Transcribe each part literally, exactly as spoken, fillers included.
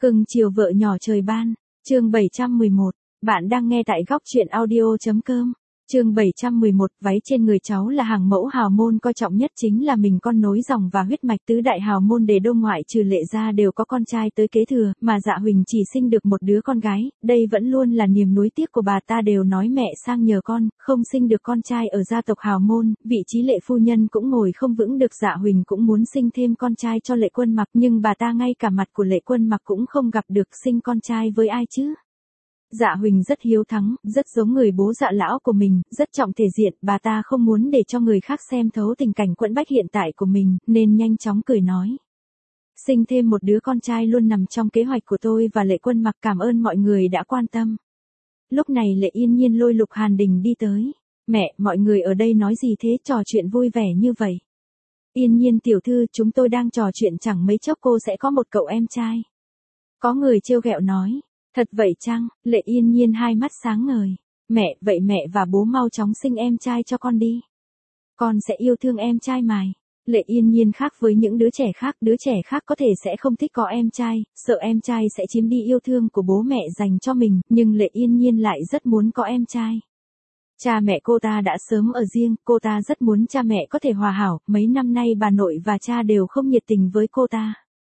Cưng chiều vợ nhỏ trời ban, chương bảy trăm mười một, bạn đang nghe tại góc truyện audio.com. Chương bảy trăm mười một, váy trên người cháu là hàng mẫu hào môn coi trọng nhất chính là mình con nối dòng và huyết mạch tứ đại hào môn để đô ngoại trừ Lệ gia đều có con trai tới kế thừa, mà Dạ Huỳnh chỉ sinh được một đứa con gái, đây vẫn luôn là niềm nuối tiếc của bà ta đều nói mẹ sang nhờ con, không sinh được con trai ở gia tộc hào môn, vị trí Lệ phu nhân cũng ngồi không vững được. Dạ Huỳnh cũng muốn sinh thêm con trai cho Lệ Quân Mặc nhưng bà ta ngay cả mặt của Lệ Quân Mặc cũng không gặp được, sinh con trai với ai chứ? Dạ Huỳnh rất hiếu thắng, rất giống người bố Dạ lão của mình, rất trọng thể diện, bà ta không muốn để cho người khác xem thấu tình cảnh quẫn bách hiện tại của mình, nên nhanh chóng cười nói. Sinh thêm một đứa con trai luôn nằm trong kế hoạch của tôi và Lệ Quân Mặc, cảm ơn mọi người đã quan tâm. Lúc này Lệ Yên Nhiên lôi Lục Hàn Đình đi tới. Mẹ, mọi người ở đây nói gì thế, trò chuyện vui vẻ như vậy. Yên Nhiên tiểu thư, chúng tôi đang trò chuyện chẳng mấy chốc cô sẽ có một cậu em trai. Có người trêu ghẹo nói. Thật vậy chăng? Lệ Yên Nhiên hai mắt sáng ngời. Mẹ, vậy mẹ và bố mau chóng sinh em trai cho con đi. Con sẽ yêu thương em trai mày. Lệ Yên Nhiên khác với những đứa trẻ khác, đứa trẻ khác có thể sẽ không thích có em trai, sợ em trai sẽ chiếm đi yêu thương của bố mẹ dành cho mình, nhưng Lệ Yên Nhiên lại rất muốn có em trai. Cha mẹ cô ta đã sớm ở riêng, cô ta rất muốn cha mẹ có thể hòa hảo, mấy năm nay bà nội và cha đều không nhiệt tình với cô ta.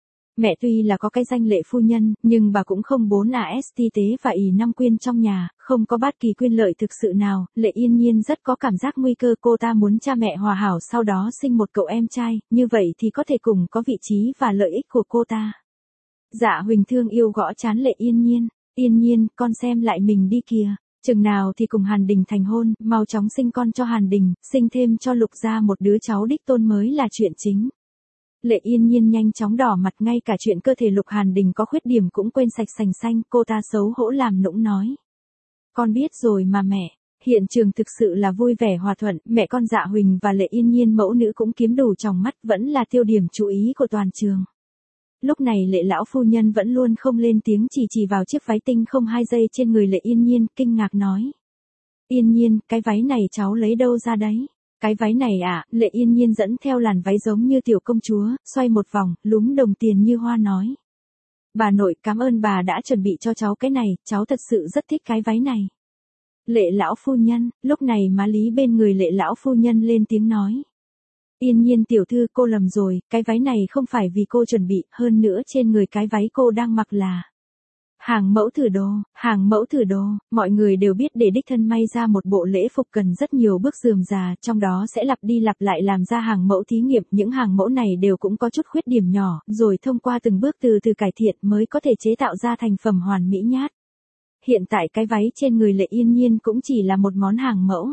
Mẹ tuy là có cái danh Lệ phu nhân, nhưng bà cũng không bốn a ét ti tế và ỷ năm quyên trong nhà, không có bất kỳ quyền lợi thực sự nào. Lệ Yên Nhiên rất có cảm giác nguy cơ, cô ta muốn cha mẹ hòa hảo sau đó sinh một cậu em trai, như vậy thì có thể cùng có vị trí và lợi ích của cô ta. Dạ Huỳnh thương yêu gõ trán Lệ Yên Nhiên. Yên Nhiên, con xem lại mình đi kìa. Chừng nào thì cùng Hàn Đình thành hôn, mau chóng sinh con cho Hàn Đình, sinh thêm cho Lục gia một đứa cháu đích tôn mới là chuyện chính. Lệ Yên Nhiên nhanh chóng đỏ mặt, ngay cả chuyện cơ thể Lục Hàn Đình có khuyết điểm cũng quên sạch sành xanh, cô ta xấu hổ làm nũng nói. Con biết rồi mà mẹ. Hiện trường thực sự là vui vẻ hòa thuận, mẹ con Dạ Huỳnh và Lệ Yên Nhiên mẫu nữ cũng kiếm đủ tròng mắt, vẫn là tiêu điểm chú ý của toàn trường. Lúc này Lệ lão phu nhân vẫn luôn không lên tiếng, chỉ chỉ vào chiếc váy tinh không hai giây trên người Lệ Yên Nhiên, kinh ngạc nói. Yên Nhiên, cái váy này cháu lấy đâu ra đấy? Cái váy này à? Lệ Yên Nhiên dẫn theo làn váy giống như tiểu công chúa, xoay một vòng, lúm đồng tiền như hoa nói. Bà nội, cảm ơn bà đã chuẩn bị cho cháu cái này, cháu thật sự rất thích cái váy này. Lệ lão phu nhân, lúc này má Lý bên người Lệ lão phu nhân lên tiếng nói. Yên Nhiên tiểu thư, cô lầm rồi, cái váy này không phải vì cô chuẩn bị, hơn nữa trên người cái váy cô đang mặc là hàng mẫu thử đồ, hàng mẫu thử đồ, mọi người đều biết để đích thân may ra một bộ lễ phục cần rất nhiều bước rườm rà, trong đó sẽ lặp đi lặp lại làm ra hàng mẫu thí nghiệm, những hàng mẫu này đều cũng có chút khuyết điểm nhỏ, rồi thông qua từng bước từ từ cải thiện mới có thể chế tạo ra thành phẩm hoàn mỹ nhát. Hiện tại cái váy trên người Lệ Yên Nhiên cũng chỉ là một món hàng mẫu.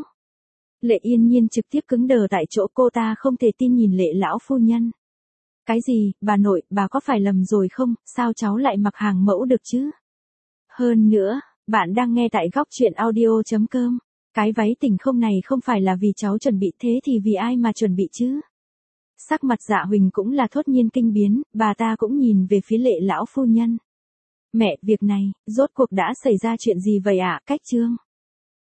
Lệ Yên Nhiên trực tiếp cứng đờ tại chỗ, cô ta không thể tin nhìn Lệ lão phu nhân. Cái gì, bà nội, bà có phải lầm rồi không, sao cháu lại mặc hàng mẫu được chứ? Hơn nữa, bạn đang nghe tại góc truyện audio.com. Cái váy tỉnh không này không phải là vì cháu chuẩn bị, thế thì vì ai mà chuẩn bị chứ? Sắc mặt Dạ Huỳnh cũng là thốt nhiên kinh biến, bà ta cũng nhìn về phía Lệ lão phu nhân. Mẹ, việc này, rốt cuộc đã xảy ra chuyện gì vậy ạ? Cách chương.